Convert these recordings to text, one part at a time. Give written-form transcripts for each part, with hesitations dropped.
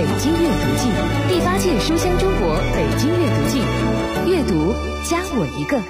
北京阅读季，第8届书香中国北京阅读季，阅读加我一个。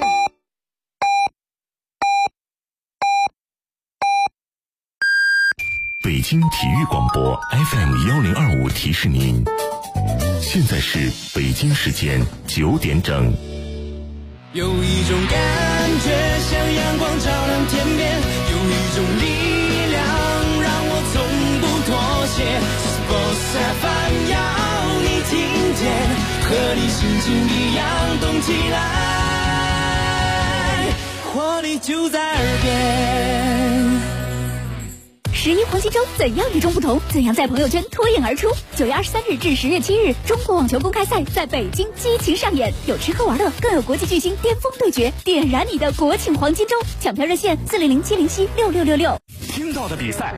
北京体育广播 FM1025 提示您，现在是北京时间9点整。 有一种感觉像阳光照亮天边，有一种力量让我从不妥协。Sports FM 要你听见，和你心情一样动起来，活力就在耳边。 11黄金周怎样与众不同？怎样在朋友圈脱颖而出？9月23日至10月7日，中国网球公开赛在北京激情上演，有吃喝玩乐，更有国际巨星巅峰对决，点燃你的国庆黄金周！抢票热线400-707-6666。 听到的比赛。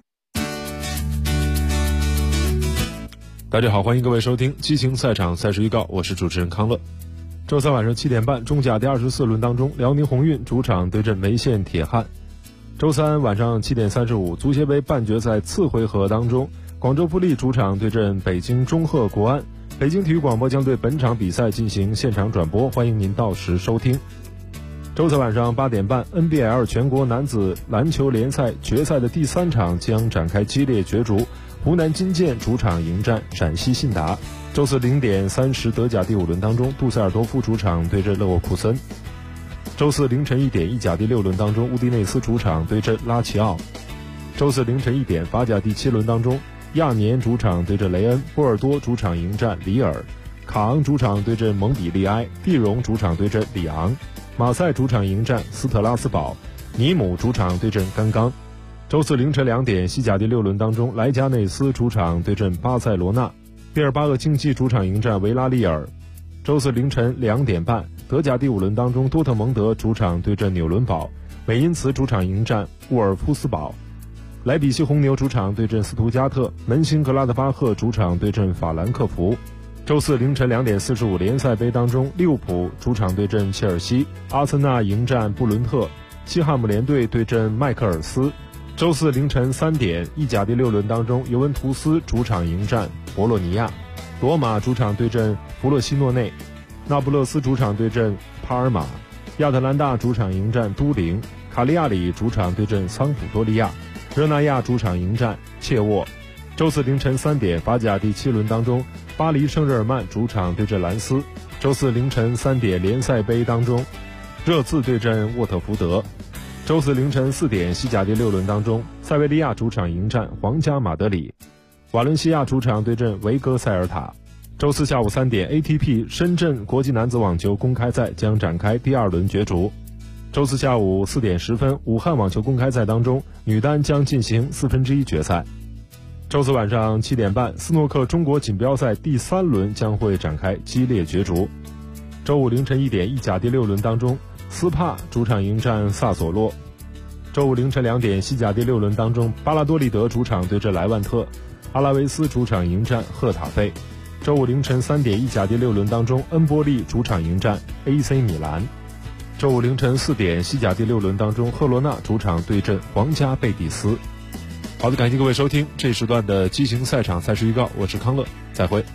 大家好，欢迎各位收听激情赛场赛事预告，我是主持人康乐。周三晚上7点半，中甲第24轮当中，辽宁宏运主场对阵梅县铁汉。周三晚上7点35，足协杯半决赛次回合当中，广州富力主场对阵北京中赫国安。北京体育广播将对本场比赛进行现场转播，欢迎您到时收听。周四晚上8点半 ，NBL 全国男子篮球联赛决赛的第3场将展开激烈角逐，湖南金健主场迎战陕西信达。周四0点30，德甲第5轮当中，杜塞尔多夫主场对阵勒沃库森。周四凌晨1点，意甲第6轮当中，乌迪内斯主场对阵拉齐奥。周四凌晨1点，法甲第7轮当中，亚年主场对阵雷恩，波尔多主场迎战里尔，卡昂主场对阵蒙彼利埃，蒂荣主场对阵里昂，马赛主场迎战斯特拉斯堡，尼姆主场对阵甘刚。周四凌晨2点，西甲第6轮当中，莱加内斯主场对阵巴塞罗那，毕尔巴鄂竞技主场迎战维拉利尔。周四凌晨2点半，德甲第5轮当中，多特蒙德主场对阵纽伦堡，美因茨主场迎战沃尔夫斯堡，莱比锡红牛主场对阵斯图加特，门兴格拉德巴赫主场对阵法兰克福。周四凌晨2点45，联赛杯当中，利物浦主场对阵切尔西，阿森纳迎战布伦特，西汉姆联队对阵迈克尔斯。周四凌晨3点，意甲第6轮当中，尤文图斯主场迎战博洛尼亚，罗马主场对阵弗洛西诺内，那不勒斯主场对阵帕尔马，亚特兰大主场迎战都灵，卡利亚里主场对阵桑普多利亚，热那亚主场迎战切沃。周四凌晨3点，法甲第7轮当中，巴黎圣日耳曼主场对阵兰斯。周四凌晨3点，联赛杯当中，热刺对阵沃特福德。周四凌晨4点，西甲第6轮当中，塞维利亚主场迎战皇家马德里，瓦伦西亚主场对阵维戈塞尔塔。周四下午3点 ，ATP 深圳国际男子网球公开赛将展开第2轮角逐。周四下午4点10分，武汉网球公开赛当中，女单将进行1/4决赛。周四晚上7点半，斯诺克中国锦标赛第3轮将会展开激烈角逐。周五凌晨1点，意甲第6轮当中，斯帕主场迎战萨索洛。周五凌晨2点，西甲第6轮当中，巴拉多利德主场对阵莱万特，阿拉维斯主场迎战赫塔费。周五凌晨3点，意甲第6轮当中，恩波利主场迎战 AC 米兰。周五凌晨4点，西甲第6轮当中，赫罗纳主场对阵皇家贝蒂斯。好的，感谢各位收听这时段的激情赛场赛事预告，我是康乐，再会。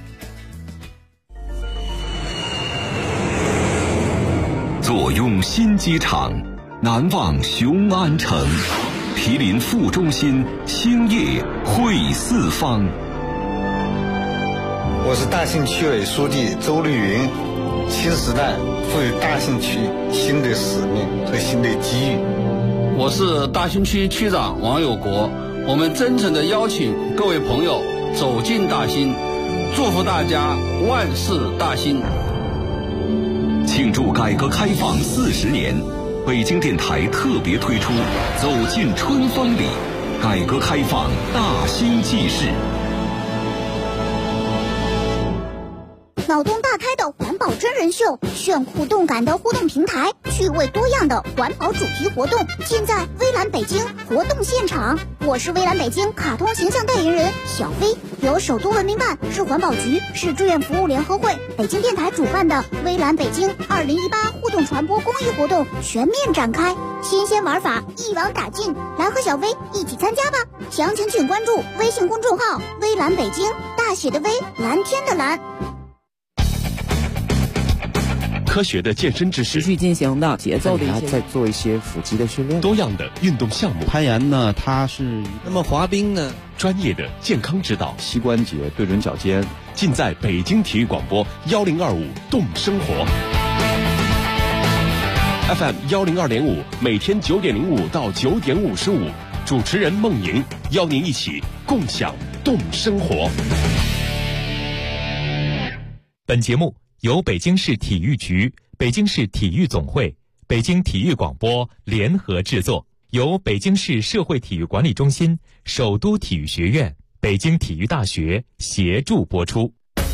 坐拥新机场，难忘雄安城，毗邻副中心，兴业汇四方。 我是大兴区委书记周绿云。新时代赋予大兴区新的使命和新的机遇。 我是大兴区区长王有国。我们真诚地邀请各位朋友走进大兴，祝福大家万事大兴。 庆祝改革开放40年，北京电台特别推出走进春风里，改革开放大兴纪事。 脑洞大开的环保真人秀，炫酷动感的互动平台，趣味多样的环保主题活动，尽在微蓝北京活动现场。我是微蓝北京卡通形象代言人小飞。 由首都文明办、市环保局、市志愿服务联合会、北京电台主办的微蓝北京2018互动传播公益活动全面展开，新鲜玩法一网打尽，来和小薇一起参加吧！详情请关注微信公众号“微蓝北京”，大写的微，蓝天的蓝。 科学的健身知识， 持续进行的节奏的一些， 再做一些腹肌的训练， 多样的运动项目。 攀岩呢，它是那么滑冰呢， 专业的健康指导， 膝关节对准脚尖， 尽在北京体育广播1025动生活 FM 102.5，每天9点05到9点55，主持人孟莹邀您一起共享动生活。 本节目由北京市体育局、北京市体育总会、北京体育广播联合制作，由北京市社会体育管理中心、首都体育学院、北京体育大学协助播出。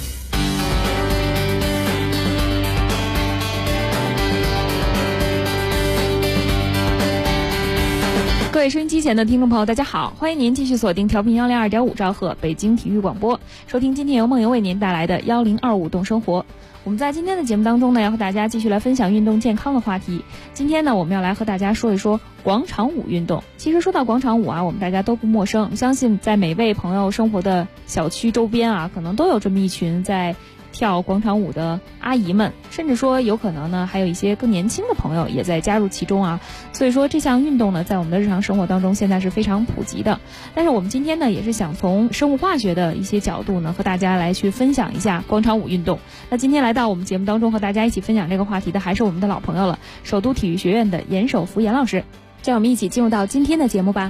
各位收音机前的听众朋友，大家好，欢迎您继续锁定调频102.5兆赫北京体育广播，收听今天由梦莹为您带来的1025动生活。我们在今天的节目当中呢，要和大家继续来分享运动健康的话题。今天呢，我们要来和大家说一说广场舞运动。其实说到广场舞啊，我们大家都不陌生，相信在每位朋友生活的小区周边啊，可能都有这么一群在跳广场舞的阿姨们，甚至说有可能呢还有一些更年轻的朋友也在加入其中啊。所以说这项运动呢，在我们的日常生活当中现在是非常普及的。但是我们今天呢，也是想从生物化学的一些角度呢，和大家来去分享一下广场舞运动。那今天来到我们节目当中和大家一起分享这个话题的，还是我们的老朋友了，首都体育学院的严守福严老师。让我们一起进入到今天的节目吧。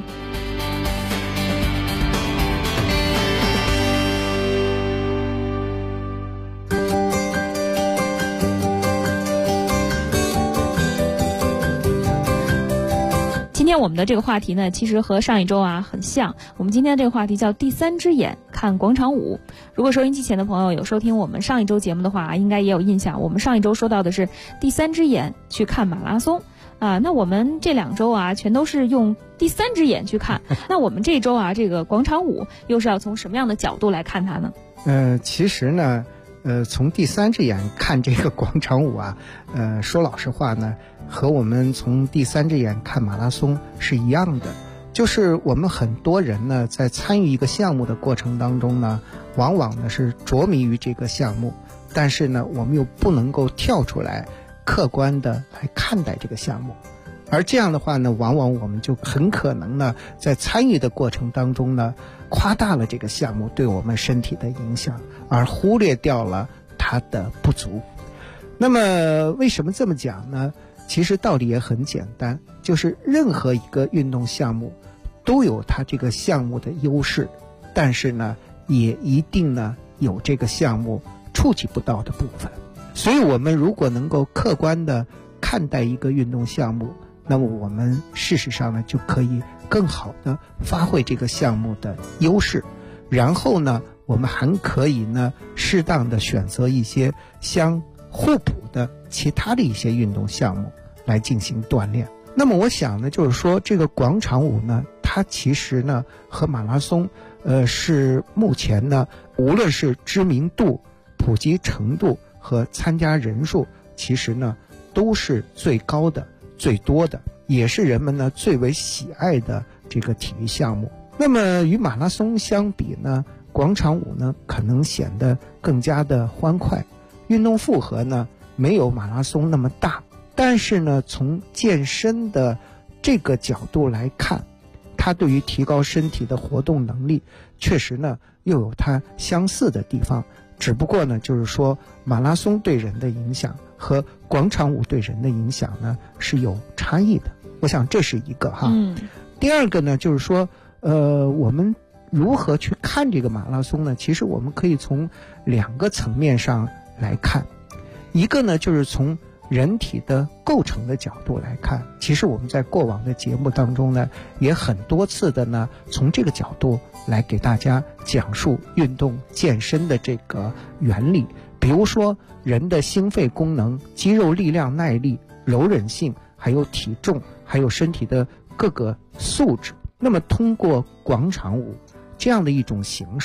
今天我们的这个话题呢，其实和上一周啊很像。我们今天的这个话题叫第三只眼看广场舞。如果收音机前的朋友有收听我们上一周节目的话，应该也有印象。我们上一周说到的是第三只眼去看马拉松啊，那我们这2周啊全都是用第三只眼去看。那我们这周啊这个广场舞又是要从什么样的角度来看它呢？ 其实呢，从第三只眼看这个广场舞啊，说老实话呢，和我们从第三只眼看马拉松是一样的。就是我们很多人呢，在参与一个项目的过程当中呢，往往呢是着迷于这个项目，但是呢，我们又不能够跳出来客观的来看待这个项目。而这样的话呢，往往我们就很可能呢，在参与的过程当中呢，夸大了这个项目对我们身体的影响，而忽略掉了它的不足。那么为什么这么讲呢？其实道理也很简单，就是任何一个运动项目都有它这个项目的优势，但是呢，也一定呢有这个项目触及不到的部分。所以我们如果能够客观的看待一个运动项目，那么我们事实上呢就可以更好的发挥这个项目的优势，然后呢我们还可以呢适当的选择一些相互补的其他的一些运动项目来进行锻炼。那么我想呢，就是说这个广场舞呢，它其实呢和马拉松是目前呢无论是知名度、普及程度和参加人数，其实呢都是最高的、最多的，也是人们呢最为喜爱的这个体育项目。那么与马拉松相比呢，广场舞呢可能显得更加的欢快，运动负荷呢没有马拉松那么大，但是呢从健身的这个角度来看，它对于提高身体的活动能力确实呢又有它相似的地方，只不过呢就是说马拉松对人的影响和广场舞对人的影响呢是有差异的。我想这是一个哈。第二个呢就是说我们如何去看这个马拉松呢？其实我们可以从2个层面上来看。一个呢就是从人体的构成的角度来看，其实我们在过往的节目当中呢也很多次的呢从这个角度来给大家讲述运动健身的这个原理，比如说人的心肺功能、肌肉力量、耐力、柔韧性，还有体重，还有身体的各个素质。那么通过广场舞这样的一种形式，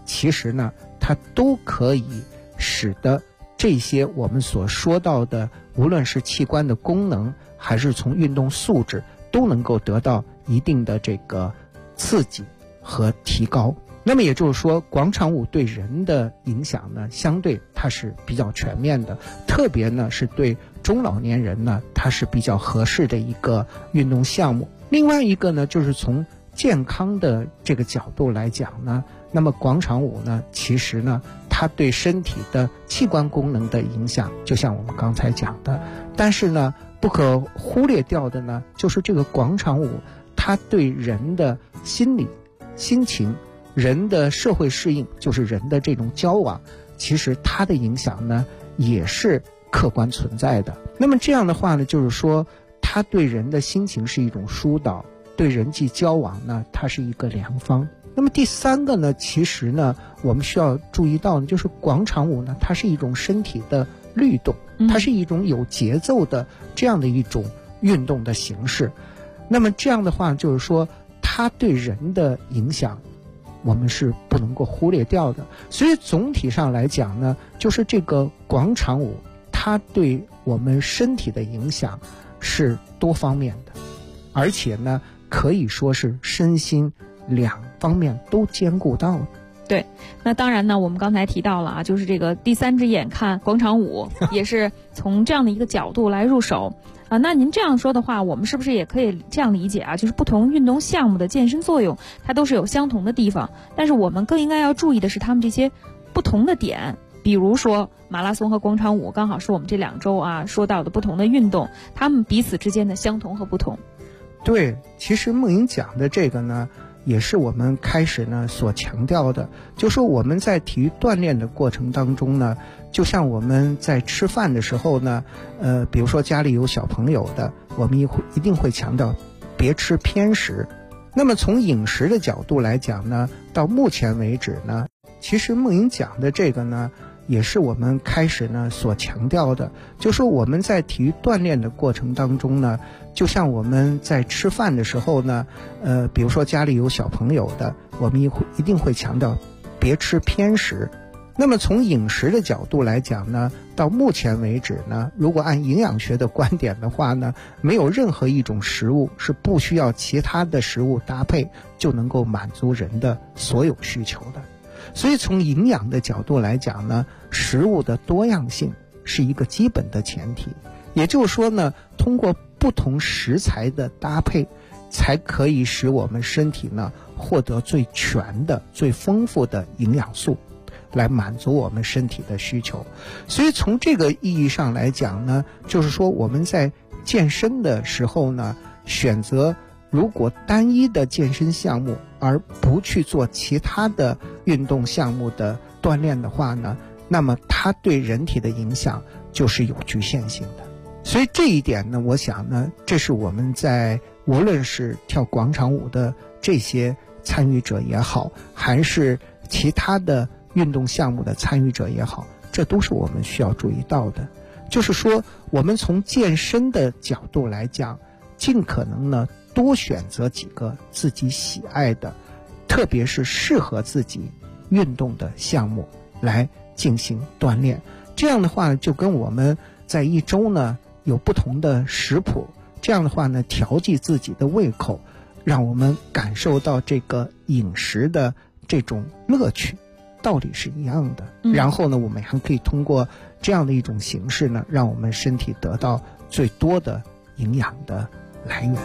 其实呢，它都可以使得这些我们所说到的，无论是器官的功能，还是从运动素质，都能够得到一定的这个刺激和提高。那么也就是说，广场舞对人的影响呢，相对它是比较全面的，特别呢是对中老年人呢，它是比较合适的一个运动项目。另外一个呢，就是从健康的这个角度来讲呢，那么广场舞呢，其实呢，它对身体的器官功能的影响，就像我们刚才讲的，但是呢，不可忽略掉的呢，就是这个广场舞，它对人的心理、心情、人的社会适应，就是人的这种交往，其实它的影响呢，也是客观存在的。那么这样的话呢，就是说，它对人的心情是一种疏导，对人际交往呢，它是一个良方。那么第三个呢，其实呢，我们需要注意到呢，就是广场舞呢，它是一种身体的律动，它是一种有节奏的这样的一种运动的形式。那么这样的话，就是说，它对人的影响，我们是不能够忽略掉的。所以总体上来讲呢，就是这个广场舞，它对我们身体的影响是多方面的，而且呢，可以说是身心两方面都兼顾到的。 对，那当然呢，我们刚才提到了啊，就是这个第三只眼看广场舞，也是从这样的一个角度来入手啊。那您这样说的话，我们是不是也可以这样理解啊？就是不同运动项目的健身作用，它都是有相同的地方，但是我们更应该要注意的是他们这些不同的点。比如说马拉松和广场舞，刚好是我们这2周啊说到的不同的运动，他们彼此之间的相同和不同。 对，其实梦莹讲的这个呢，也是我们开始呢所强调的，就说我们在体育锻炼的过程当中呢，就像我们在吃饭的时候呢，比如说家里有小朋友的，我们一定会强调别吃偏食。那么从饮食的角度来讲呢，到目前为止呢，其实梦莹讲的这个呢，也是我们开始呢所强调的，就说我们在体育锻炼的过程当中呢，就像我们在吃饭的时候呢，比如说家里有小朋友的，我们一定会强调别吃偏食。那么从饮食的角度来讲呢，到目前为止呢，如果按营养学的观点的话呢，没有任何一种食物是不需要其他的食物搭配就能够满足人的所有需求的。所以从营养的角度来讲呢，食物的多样性是一个基本的前提。也就是说呢，通过不同食材的搭配，才可以使我们身体呢获得最全的、最丰富的营养素，来满足我们身体的需求。所以从这个意义上来讲呢，就是说我们在健身的时候呢，选择如果单一的健身项目，而不去做其他的运动项目的锻炼的话呢，那么它对人体的影响就是有局限性的。所以这一点呢，我想呢，这是我们在无论是跳广场舞的这些参与者也好，还是其他的运动项目的参与者也好，这都是我们需要注意到的。就是说，我们从健身的角度来讲，尽可能呢多选择几个自己喜爱的，特别是适合自己运动的项目来进行锻炼。这样的话就跟我们在一周呢有不同的食谱，这样的话呢调剂自己的胃口，让我们感受到这个饮食的这种乐趣，道理是一样的。然后呢，我们还可以通过这样的一种形式呢，让我们身体得到最多的营养的来源。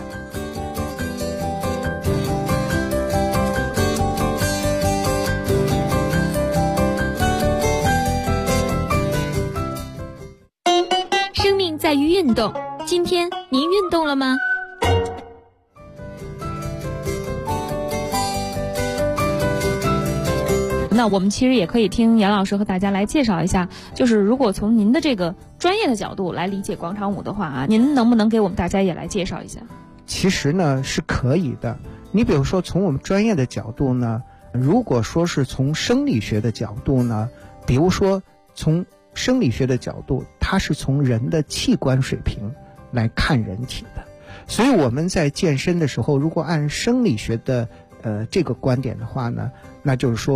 生命在于运动，今天您运动了吗？ 那我们其实也可以听杨老师和大家来介绍一下，就是如果从您的这个专业的角度来理解广场舞的话啊，您能不能给我们大家也来介绍一下？ 其实呢是可以的。你比如说从我们专业的角度呢，如果说是从生理学的角度呢，比如说从生理学的角度，它是从人的器官水平来看人体的。所以我们在健身的时候，如果按生理学的这个观点的话呢，那就是说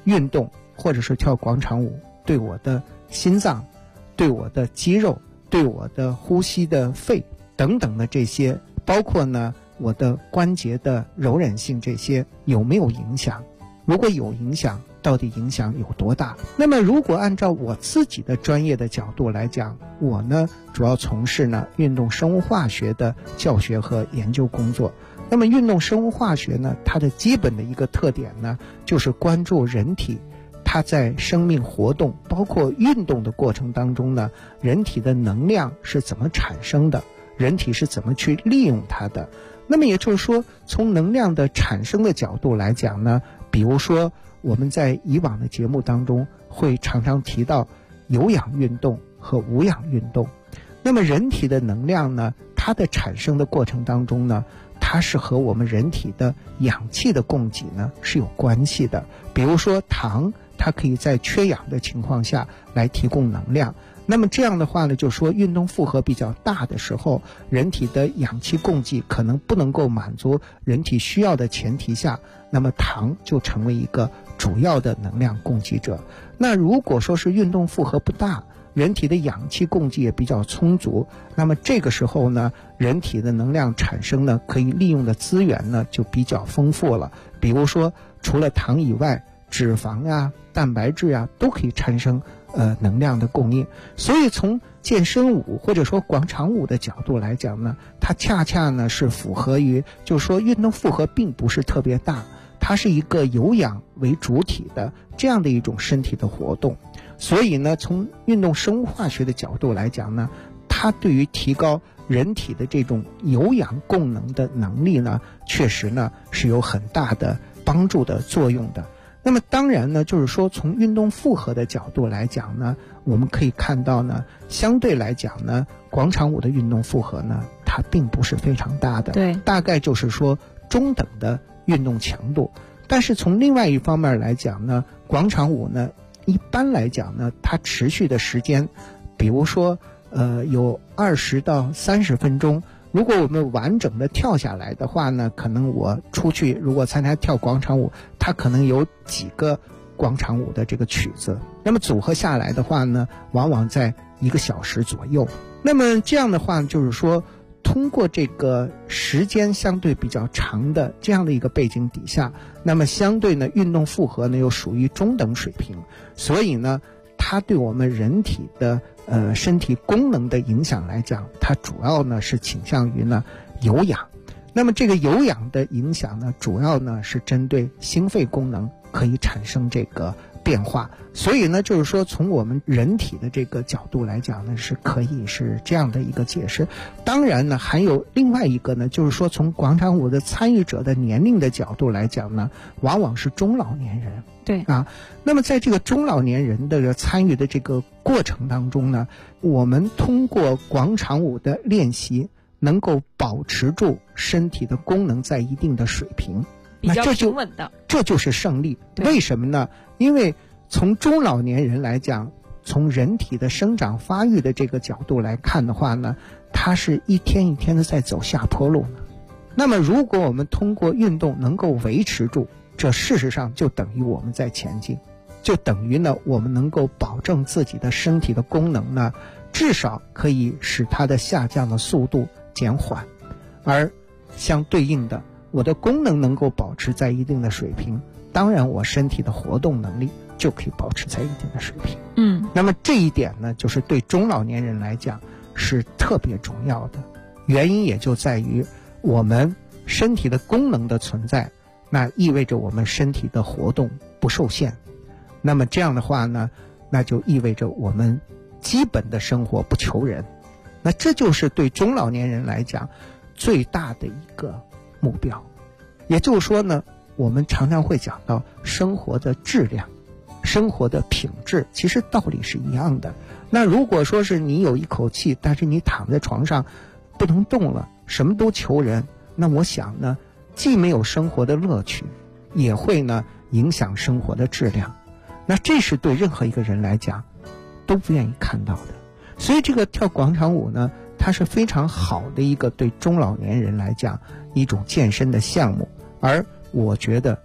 运动或者是跳广场舞对我的心脏、对我的肌肉、对我的呼吸的肺等等的这些，包括呢我的关节的柔韧性，这些有没有影响？如果有影响，到底影响有多大？那么如果按照我自己的专业的角度来讲，我呢主要从事呢运动生物化学的教学和研究工作。那么运动生物化学呢，它的基本的一个特点呢，就是关注人体它在生命活动包括运动的过程当中呢，人体的能量是怎么产生的，人体是怎么去利用它的。那么也就是说，从能量的产生的角度来讲呢，比如说我们在以往的节目当中会常常提到有氧运动和无氧运动。那么人体的能量呢，它的产生的过程当中呢，它是和我们人体的氧气的供给呢是有关系的。比如说糖，它可以在缺氧的情况下来提供能量。那么这样的话呢，就说运动负荷比较大的时候，人体的氧气供给可能不能够满足人体需要的前提下，那么糖就成为一个主要的能量供给者。那如果说是运动负荷不大，人体的氧气供给也比较充足，那么这个时候呢，人体的能量产生呢可以利用的资源呢就比较丰富了。比如说除了糖以外，脂肪啊、蛋白质啊都可以产生能量的供应。所以从健身舞或者说广场舞的角度来讲呢，它恰恰呢是符合于就是说运动负荷并不是特别大，它是一个有氧为主体的这样的一种身体的活动。所以呢，从运动生物化学的角度来讲呢，它对于提高人体的这种有氧功能的能力呢，确实呢是有很大的帮助的作用的。那么当然呢，就是说从运动负荷的角度来讲呢，我们可以看到呢，相对来讲呢，广场舞的运动负荷呢，它并不是非常大的， 对， 大概就是说中等的运动强度。但是从另外一方面来讲呢，广场舞呢，一般来讲呢，它持续的时间，比如说有20到30分钟。如果我们完整的跳下来的话呢，可能我出去如果参加跳广场舞，它可能有几个广场舞的这个曲子，那么组合下来的话呢，往往在1个小时左右。那么这样的话就是说，通过这个时间相对比较长的这样的一个背景底下，那么相对呢运动负荷呢又属于中等水平，所以呢它对我们人体的身体功能的影响来讲，它主要呢是倾向于呢有氧。那么这个有氧的影响呢，主要呢是针对心肺功能可以产生这个变化。所以呢，就是说从我们人体的这个角度来讲呢，是可以是这样的一个解释。当然呢，还有另外一个呢，就是说从广场舞的参与者的年龄的角度来讲呢，往往是中老年人。 对啊，那么在这个中老年人的参与的这个过程当中呢，我们通过广场舞的练习，能够保持住身体的功能在一定的水平， 比较平稳的， 这就是胜利。为什么呢？因为从中老年人来讲，从人体的生长发育的这个角度来看的话呢，它是一天一天的在走下坡路呢。那么如果我们通过运动能够维持住，这事实上就等于我们在前进，就等于呢我们能够保证自己的身体的功能呢，至少可以使它的下降的速度减缓，而相对应的我的功能能够保持在一定的水平，当然我身体的活动能力就可以保持在一定的水平。那么这一点呢，就是对中老年人来讲是特别重要的，原因也就在于我们身体的功能的存在，那意味着我们身体的活动不受限。那么这样的话呢，那就意味着我们基本的生活不求人。那这就是对中老年人来讲最大的一个目标。也就是说呢，我们常常会讲到生活的质量、生活的品质，其实道理是一样的。那如果说是你有一口气，但是你躺在床上不能动了，什么都求人，那我想呢，既没有生活的乐趣，也会呢影响生活的质量。那这是对任何一个人来讲都不愿意看到的。所以这个跳广场舞呢，它是非常好的一个对中老年人来讲一种健身的项目，而我觉得它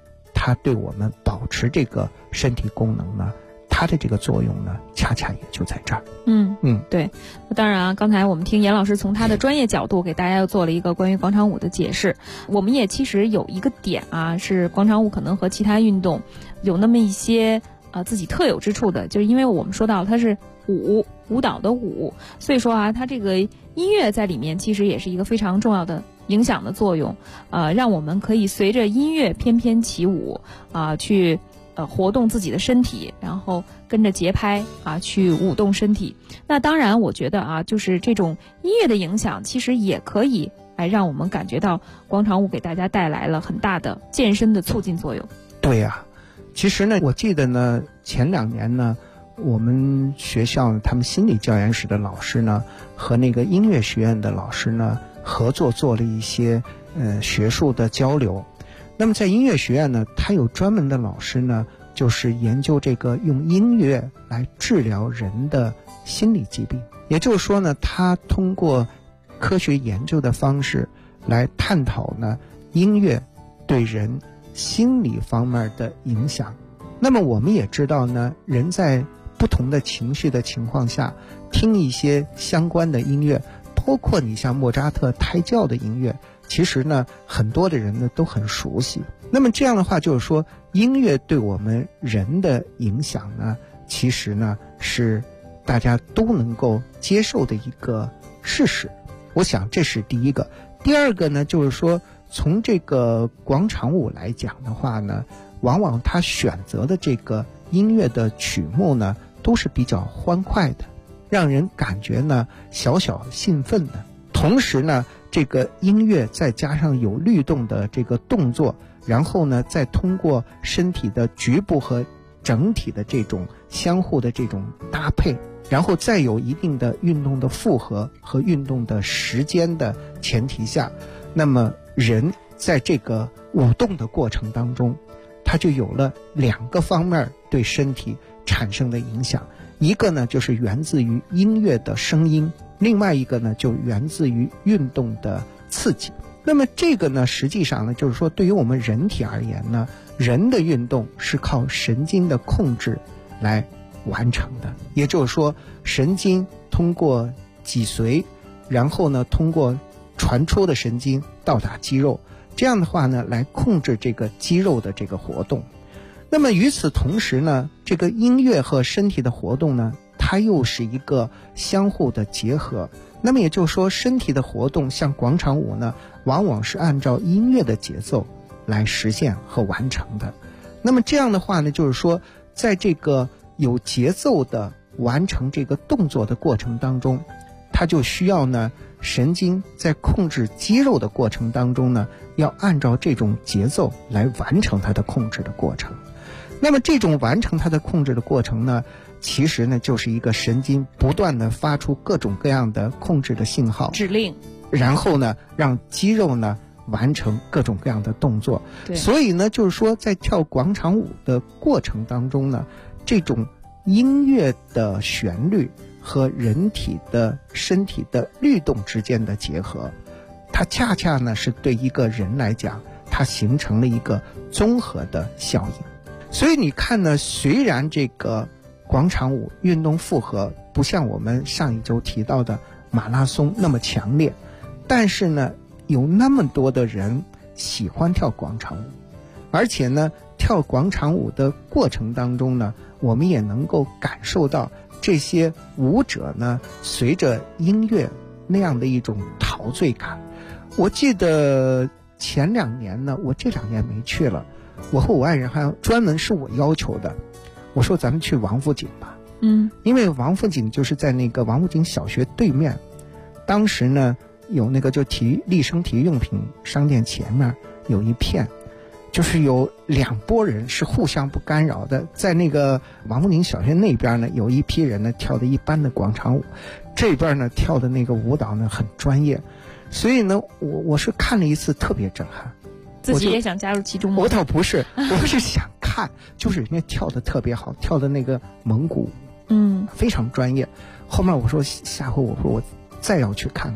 它对我们保持这个身体功能呢，它的这个作用呢，恰恰也就在这儿。 对。当然啊，刚才我们听严老师从他的专业角度给大家又做了一个关于广场舞的解释。我们也其实有一个点啊，是广场舞可能和其他运动有那么一些自己特有之处的，就是因为我们说到它是舞蹈的舞，所以说啊，它这个音乐在里面其实也是一个非常重要的影响的作用，让我们可以随着音乐翩翩起舞去活动自己的身体，然后跟着节拍去舞动身体。那当然我觉得就是这种音乐的影响其实也可以让我们感觉到广场舞给大家带来了很大的健身的促进作用。 对呀，其实呢，我记得呢，前2年呢，我们学校他们心理教研室的老师呢和那个音乐学院的老师呢合作做了一些学术的交流。那么在音乐学院呢，他有专门的老师呢，就是研究这个用音乐来治疗人的心理疾病。也就是说呢，他通过科学研究的方式来探讨呢音乐对人心理方面的影响。那么我们也知道呢，人在不同的情绪的情况下听一些相关的音乐，包括你像莫扎特胎教的音乐，其实呢很多的人呢都很熟悉。那么这样的话就是说，音乐对我们人的影响呢，其实呢是大家都能够接受的一个事实。我想这是第一个。第二个呢，就是说从这个广场舞来讲的话呢，往往他选择的这个音乐的曲目呢都是比较欢快的，让人感觉呢小小兴奋的。同时呢，这个音乐再加上有律动的这个动作，然后呢再通过身体的局部和整体的这种相互的这种搭配，然后再有一定的运动的负荷和运动的时间的前提下，那么人在这个舞动的过程当中，它就有了2个方面对身体产生的影响。一个呢就是源自于音乐的声音，另外一个呢就源自于运动的刺激。那么这个呢实际上呢就是说，对于我们人体而言呢，人的运动是靠神经的控制来完成的。也就是说，神经通过脊髓，然后呢通过传出的神经到达肌肉，这样的话呢来控制这个肌肉的这个活动。那么与此同时呢，这个音乐和身体的活动呢，它又是一个相互的结合。那么也就是说，身体的活动像广场舞呢，往往是按照音乐的节奏来实现和完成的。那么这样的话呢，就是说在这个有节奏的完成这个动作的过程当中，它就需要呢神经在控制肌肉的过程当中呢，要按照这种节奏来完成它的控制的过程。那么这种完成它的控制的过程呢，其实呢就是一个神经不断的发出各种各样的控制的信号指令， 然后呢让肌肉呢完成各种各样的动作。所以呢就是说，在跳广场舞的过程当中呢，这种音乐的旋律和人体的身体的律动之间的结合，它恰恰呢是对一个人来讲，它形成了一个综合的效应。所以你看呢，虽然这个广场舞运动负荷不像我们上一周提到的马拉松那么强烈，但是呢有那么多的人喜欢跳广场舞，而且呢跳广场舞的过程当中呢，我们也能够感受到这些舞者呢随着音乐那样的一种陶醉感。我记得前2年呢，我这2年没去了，我和我爱人还专门是我要求的，我说咱们去王府井吧。因为王府井就是在那个王府井小学对面，当时呢有那个就立生体育用品商店前面有一片，就是有2拨人是互相不干扰的。在那个王府井小学那边呢，有一批人呢跳的一般的广场舞，这边呢跳的那个舞蹈呢很专业。所以呢我是看了一次特别震撼， 自己也想加入其中吗？ 我倒不是，我是想看，就是人家跳的特别好，跳的那个蒙古舞，非常专业。后面我说下回我再要去看看。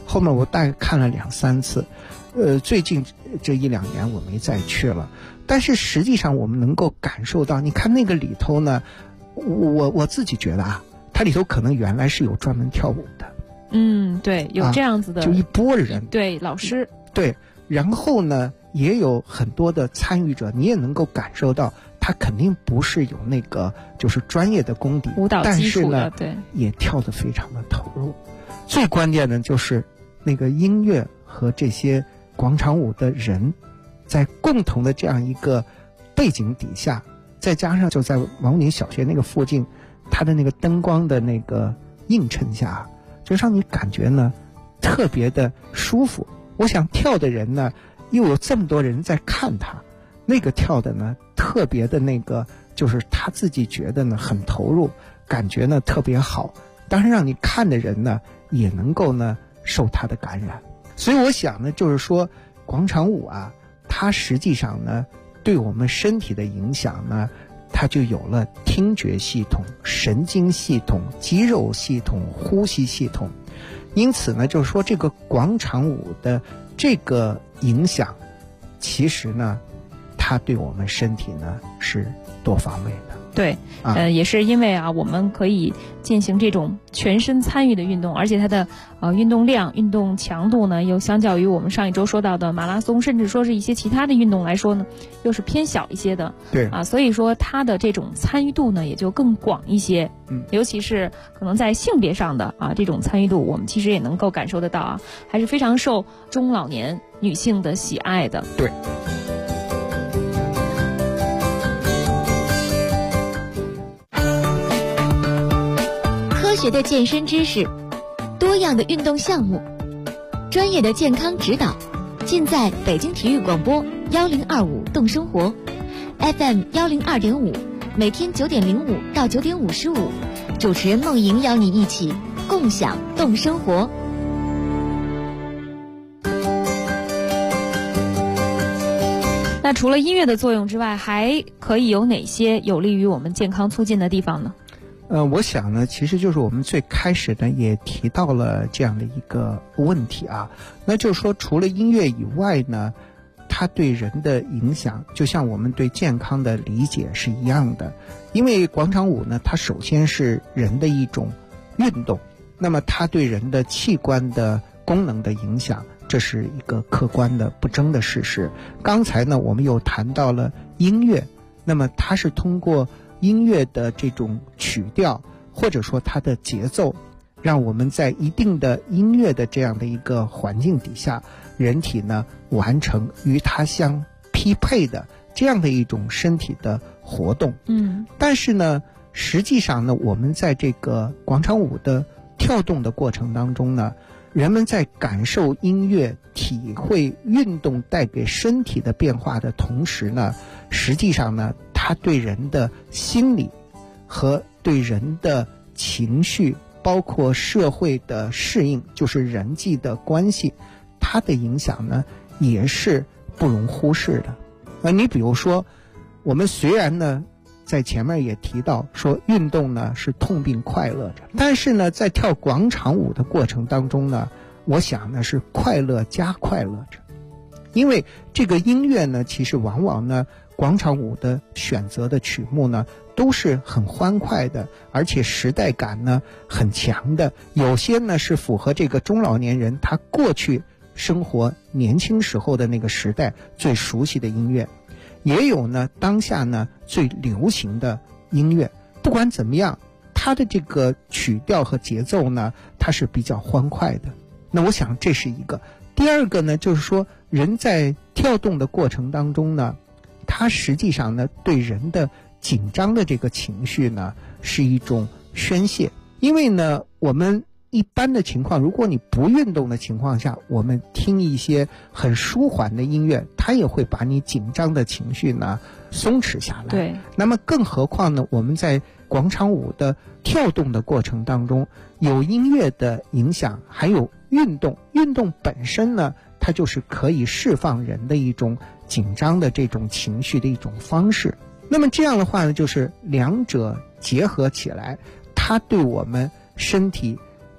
后面我大概看了2-3次，最近这1-2年我没再去了。但是实际上我们能够感受到，你看那个里头呢，我自己觉得啊，它里头可能原来是有专门跳舞的。 对，有这样子的， 就一拨人， 对，老师， 对，然后呢，也有很多的参与者，你也能够感受到，他肯定不是有那个就是专业的功底， 舞蹈基础的， 对，也跳得非常的投入。最关键的就是那个音乐和这些广场舞的人，在共同的这样一个背景底下，再加上就在王府井小学那个附近，它的那个灯光的那个映衬下，就让你感觉呢特别的舒服。我想跳的人呢，又有这么多人在看他，那个跳的呢特别的那个，就是他自己觉得呢很投入，感觉呢特别好。当然让你看的人呢也能够呢受他的感染。所以我想呢，就是说广场舞啊，它实际上呢对我们身体的影响呢，它就有了听觉系统、神经系统、肌肉系统、呼吸系统。因此呢，就是说这个广场舞的这个影响，其实呢它对我们身体呢是多方位的。 对，也是因为啊，我们可以进行这种全身参与的运动，而且它的运动量、运动强度呢，又相较于我们上一周说到的马拉松，甚至说是一些其他的运动来说呢，又是偏小一些的。 对啊，所以说它的这种参与度呢，也就更广一些。尤其是可能在性别上的这种参与度，我们其实也能够感受得到啊，还是非常受中老年女性的喜爱的。 对。 科学的健身知识，多样的运动项目，专业的健康指导，尽在北京体育广播1025动生活 FM 102.5，每天9点05到9点55，主持人梦莹邀你一起共享动生活。 那除了音乐的作用之外，还可以有哪些有利于我们健康促进的地方呢？ 我想呢，其实就是我们最开始呢也提到了这样的一个问题啊，那就是说除了音乐以外呢，它对人的影响就像我们对健康的理解是一样的。因为广场舞呢，它首先是人的一种运动，那么它对人的器官的功能的影响，这是一个客观的不争的事实。刚才呢我们又谈到了音乐，那么它是通过音乐的这种曲调或者说它的节奏，让我们在一定的音乐的这样的一个环境底下，人体呢完成与它相匹配的这样的一种身体的活动。但是呢实际上呢，我们在这个广场舞的跳动的过程当中呢，人们在感受音乐、体会运动带给身体的变化的同时呢，实际上呢它对人的心理和对人的情绪，包括社会的适应，就是人际的关系，它的影响呢也是不容忽视的。你比如说，我们虽然呢在前面也提到说运动呢是痛并快乐着，但是呢在跳广场舞的过程当中呢，我想呢是快乐加快乐着。因为这个音乐呢，其实往往呢广场舞的选择的曲目呢都是很欢快的，而且时代感呢很强的。有些呢是符合这个中老年人他过去生活年轻时候的那个时代最熟悉的音乐，也有呢当下呢最流行的音乐。不管怎么样，它的这个曲调和节奏呢，它是比较欢快的。那我想这是一个。第二个呢，就是说人在跳动的过程当中呢，它实际上呢对人的紧张的这个情绪呢是一种宣泄。因为呢我们一般的情况，如果你不运动的情况下，我们听一些很舒缓的音乐，它也会把你紧张的情绪呢松弛下来。 对。 那么更何况呢，我们在广场舞的跳动的过程当中，有音乐的影响，还有运动本身呢，它就是可以释放人的一种紧张的这种情绪的一种方式。那么这样的话呢，就是两者结合起来，它对我们身体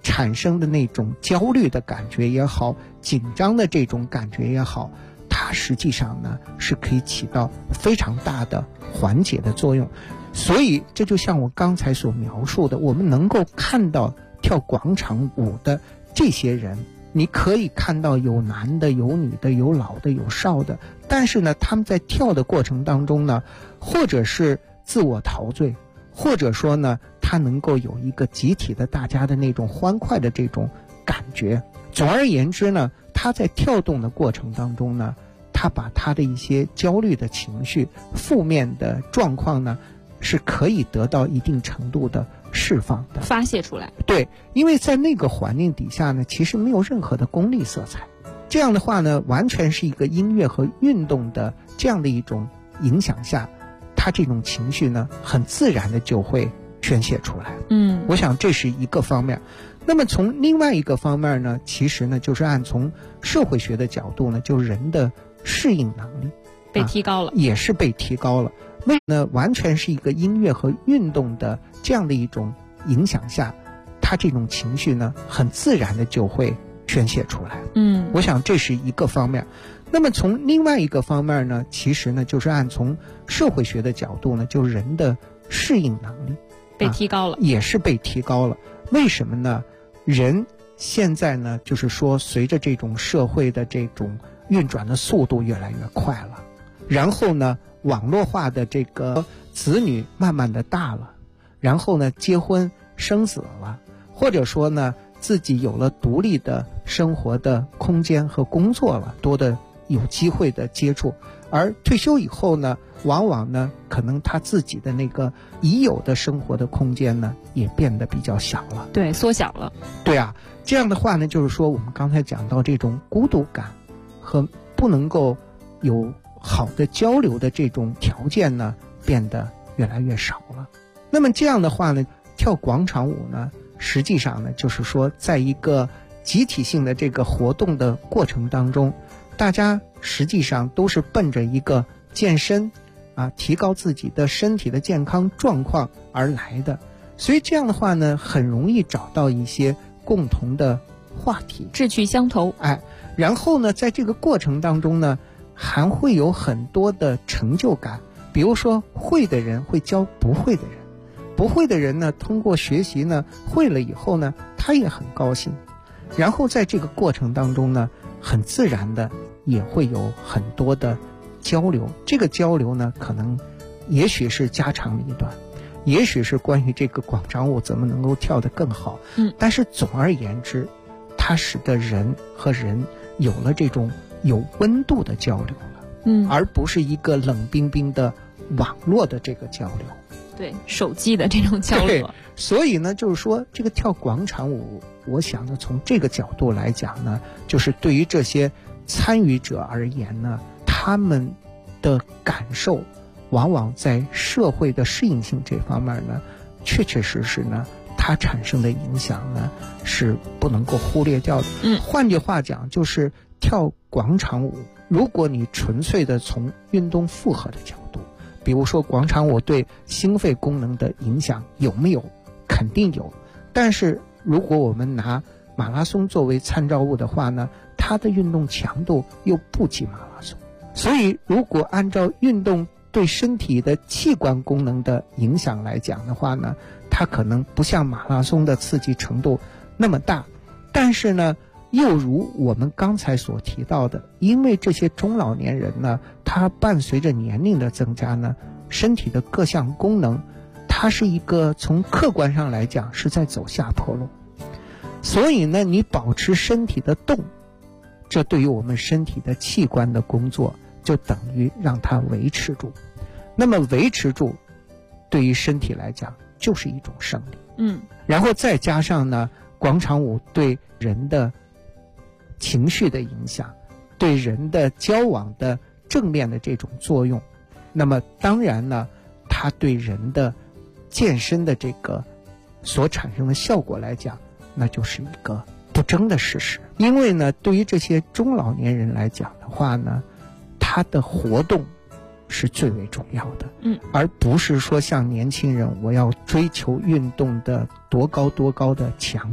产生的那种焦虑的感觉也好，紧张的这种感觉也好，它实际上呢是可以起到非常大的缓解的作用。所以这就像我刚才所描述的，我们能够看到跳广场舞的这些人，你可以看到有男的有女的有老的有少的，但是呢他们在跳的过程当中呢，或者是自我陶醉，或者说呢他能够有一个集体的大家的那种欢快的这种感觉。总而言之呢，他在跳动的过程当中呢，他把他的一些焦虑的情绪、负面的状况呢是可以得到一定程度的释放的， 发泄出来。 对，因为在那个环境底下呢，其实没有任何的功利色彩，这样的话呢完全是一个音乐和运动的这样的一种影响下，他这种情绪呢很自然的就会宣泄出来。我想这是一个方面。那么从另外一个方面呢，其实呢就是按从社会学的角度呢，就是人的适应能力被提高了， 也是被提高了。为呢完全是一个音乐和运动的这样的一种影响下，他这种情绪呢很自然的就会宣泄出来。我想这是一个方面。那么从另外一个方面呢，其实呢就是按从社会学的角度呢，就是人的适应能力被提高了， 也是被提高了。为什么呢？人现在呢就是说随着这种社会的这种运转的速度越来越快了，然后呢网络化的这个子女慢慢的大了，然后呢结婚生子了，或者说呢自己有了独立的生活的空间和工作了，多的有机会的接触。而退休以后呢，往往呢可能他自己的那个已有的生活的空间呢也变得比较小了， 对，缩小了。 对啊，这样的话呢就是说我们刚才讲到这种孤独感和不能够有好的交流的这种条件呢变得越来越少了。那么这样的话呢，跳广场舞呢实际上呢就是说在一个集体性的这个活动的过程当中，大家实际上都是奔着一个健身提高自己的身体的健康状况而来的，所以这样的话呢很容易找到一些共同的话题， 志趣相投。 然后呢在这个过程当中呢还会有很多的成就感。比如说会的人会教不会的人，不会的人呢通过学习呢会了以后呢他也很高兴，然后在这个过程当中呢很自然的也会有很多的交流。这个交流呢可能也许是家长里短，也许是关于这个广场舞怎么能够跳得更好，但是总而言之它使得人和人有了这种有温度的交流了，而不是一个冷冰冰的网络的这个交流， 对，手机的这种交流。 所以呢就是说这个跳广场舞，我想呢从这个角度来讲呢，就是对于这些参与者而言呢，他们的感受往往在社会的适应性这方面呢，确确实实呢它产生的影响呢是不能够忽略掉的。换句话讲，就是跳广场舞，如果你纯粹的从运动负荷的角度，比如说广场舞对心肺功能的影响有没有？肯定有。但是如果我们拿马拉松作为参照物的话呢，它的运动强度又不及马拉松，所以如果按照运动对身体的器官功能的影响来讲的话呢，它可能不像马拉松的刺激程度那么大。但是呢又如我们刚才所提到的，因为这些中老年人呢，他伴随着年龄的增加呢，身体的各项功能它是一个从客观上来讲是在走下坡路。所以呢你保持身体的动，这对于我们身体的器官的工作就等于让它维持住。那么维持住对于身体来讲就是一种胜利。然后再加上呢广场舞对人的情绪的影响，对人的交往的正面的这种作用，那么当然呢它对人的健身的这个所产生的效果来讲，那就是一个不争的事实。因为呢对于这些中老年人来讲的话呢，他的活动是最为重要的，而不是说像年轻人我要追求运动的多高的强度，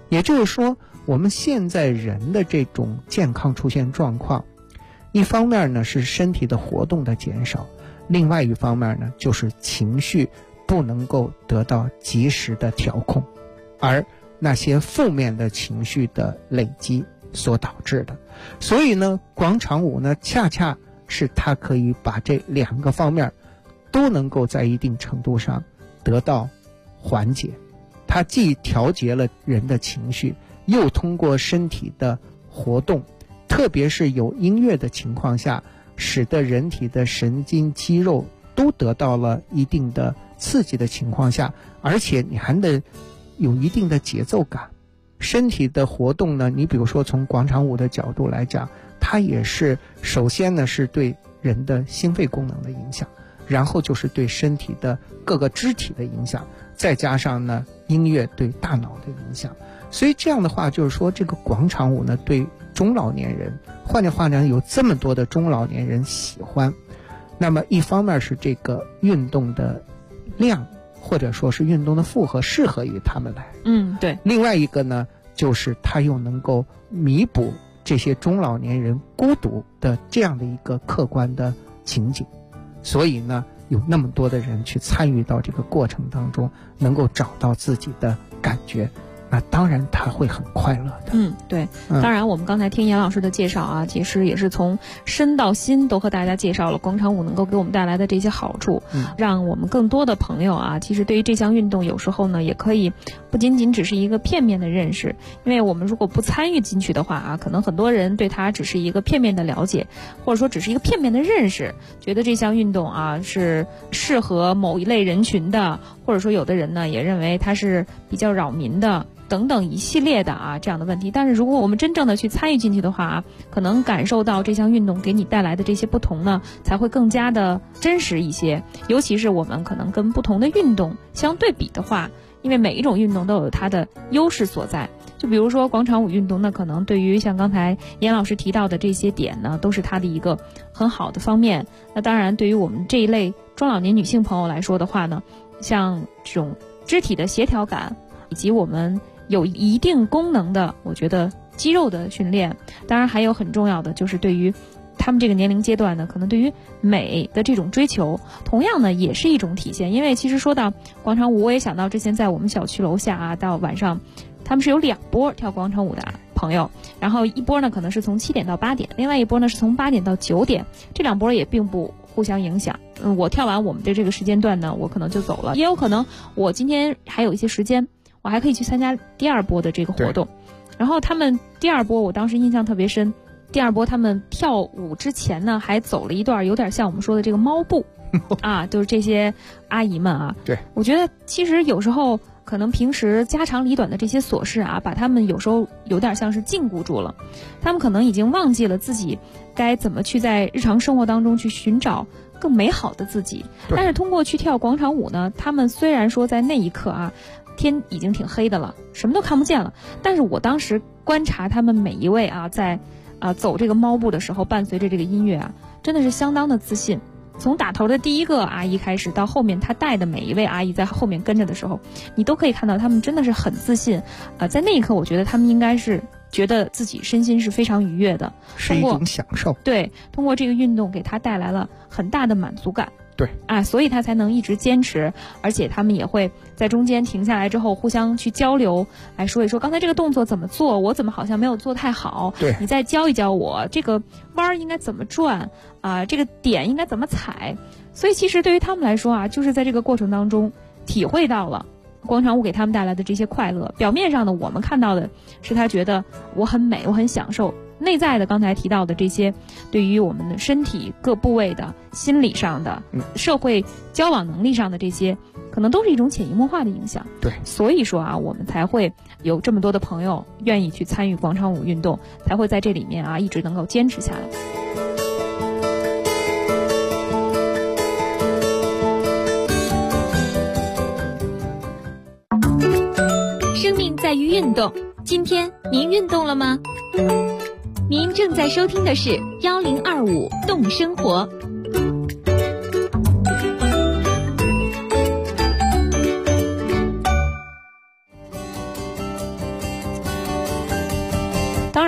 也就是说，我们现在人的这种健康出现状况，一方面呢是身体的活动的减少，另外一方面呢就是情绪不能够得到及时的调控，而那些负面的情绪的累积所导致的。所以呢，广场舞呢恰恰是它可以把这两个方面都能够在一定程度上得到缓解。它既调节了人的情绪，又通过身体的活动，特别是有音乐的情况下，使得人体的神经肌肉都得到了一定的刺激的情况下，而且你还得有一定的节奏感。身体的活动呢，你比如说从广场舞的角度来讲，它也是首先呢是对人的心肺功能的影响，然后就是对身体的各个肢体的影响，再加上呢音乐对大脑的影响。所以这样的话就是说，这个广场舞呢对中老年人，换句话讲有这么多的中老年人喜欢，那么一方面是这个运动的量或者说是运动的负荷适合于他们来， 对。 另外一个呢就是它又能够弥补这些中老年人孤独的这样的一个客观的情景，所以呢有那么多的人去参与到这个过程当中，能够找到自己的感觉，那当然他会很快乐的。 对。当然我们刚才听严老师的介绍啊，其实也是从身到心都和大家介绍了广场舞能够给我们带来的这些好处，让我们更多的朋友啊，其实对于这项运动有时候呢也可以不仅仅只是一个片面的认识，因为我们如果不参与进去的话啊，可能很多人对它只是一个片面的了解，或者说只是一个片面的认识，觉得这项运动啊是适合某一类人群的，或者说有的人呢也认为它是比较扰民的等等一系列的这样的问题。但是如果我们真正的去参与进去的话可能感受到这项运动给你带来的这些不同呢，才会更加的真实一些。尤其是我们可能跟不同的运动相对比的话，因为每一种运动都有它的优势所在。就比如说广场舞运动，那可能对于像刚才严老师提到的这些点呢，都是它的一个很好的方面。那当然对于我们这一类中老年女性朋友来说的话呢，像这种肢体的协调感，以及我们有一定功能的，我觉得肌肉的训练，当然还有很重要的就是对于他们这个年龄阶段呢，可能对于美的这种追求，同样呢也是一种体现。因为其实说到广场舞，我也想到之前在我们小区楼下到晚上他们是有2波跳广场舞的朋友，然后一波呢可能是从7点到8点，另外一波呢是从8点到9点，这2波也并不互相影响。我跳完我们的这个时间段呢，我可能就走了，也有可能我今天还有一些时间，我还可以去参加第2波的这个活动。然后他们第2波我当时印象特别深，第2波他们跳舞之前呢还走了一段有点像我们说的这个猫步就是这些阿姨们对， 我觉得其实有时候可能平时家长里短的这些琐事把他们有时候有点像是禁锢住了，他们可能已经忘记了自己该怎么去在日常生活当中去寻找更美好的自己。但是通过去跳广场舞呢，他们虽然说在那一刻天已经挺黑的了，什么都看不见了，但是我当时观察他们每一位在走这个猫步的时候，伴随着这个音乐真的是相当的自信。从打头的第一个阿姨开始，到后面她带的每一位阿姨在后面跟着的时候，你都可以看到他们真的是很自信。在那一刻，我觉得他们应该是觉得自己身心是非常愉悦的， 是一种享受。 对，通过这个运动给他带来了很大的满足感。 对所以他才能一直坚持，而且他们也会在中间停下来之后互相去交流，来说一说刚才这个动作怎么做，我怎么好像没有做太好， 对， 你再教一教我这个弯应该怎么转这个点应该怎么踩。所以其实对于他们来说就是在这个过程当中体会到了广场舞给他们带来的这些快乐。表面上的我们看到的是他觉得我很美，我很享受，内在的刚才提到的这些对于我们的身体各部位的心理上的社会交往能力上的这些，可能都是一种潜移默化的影响。 对， 所以说我们才会有这么多的朋友愿意去参与广场舞运动，才会在这里面一直能够坚持下来。 生命在于运动，今天您运动了吗？您正在收听的是1025动生活。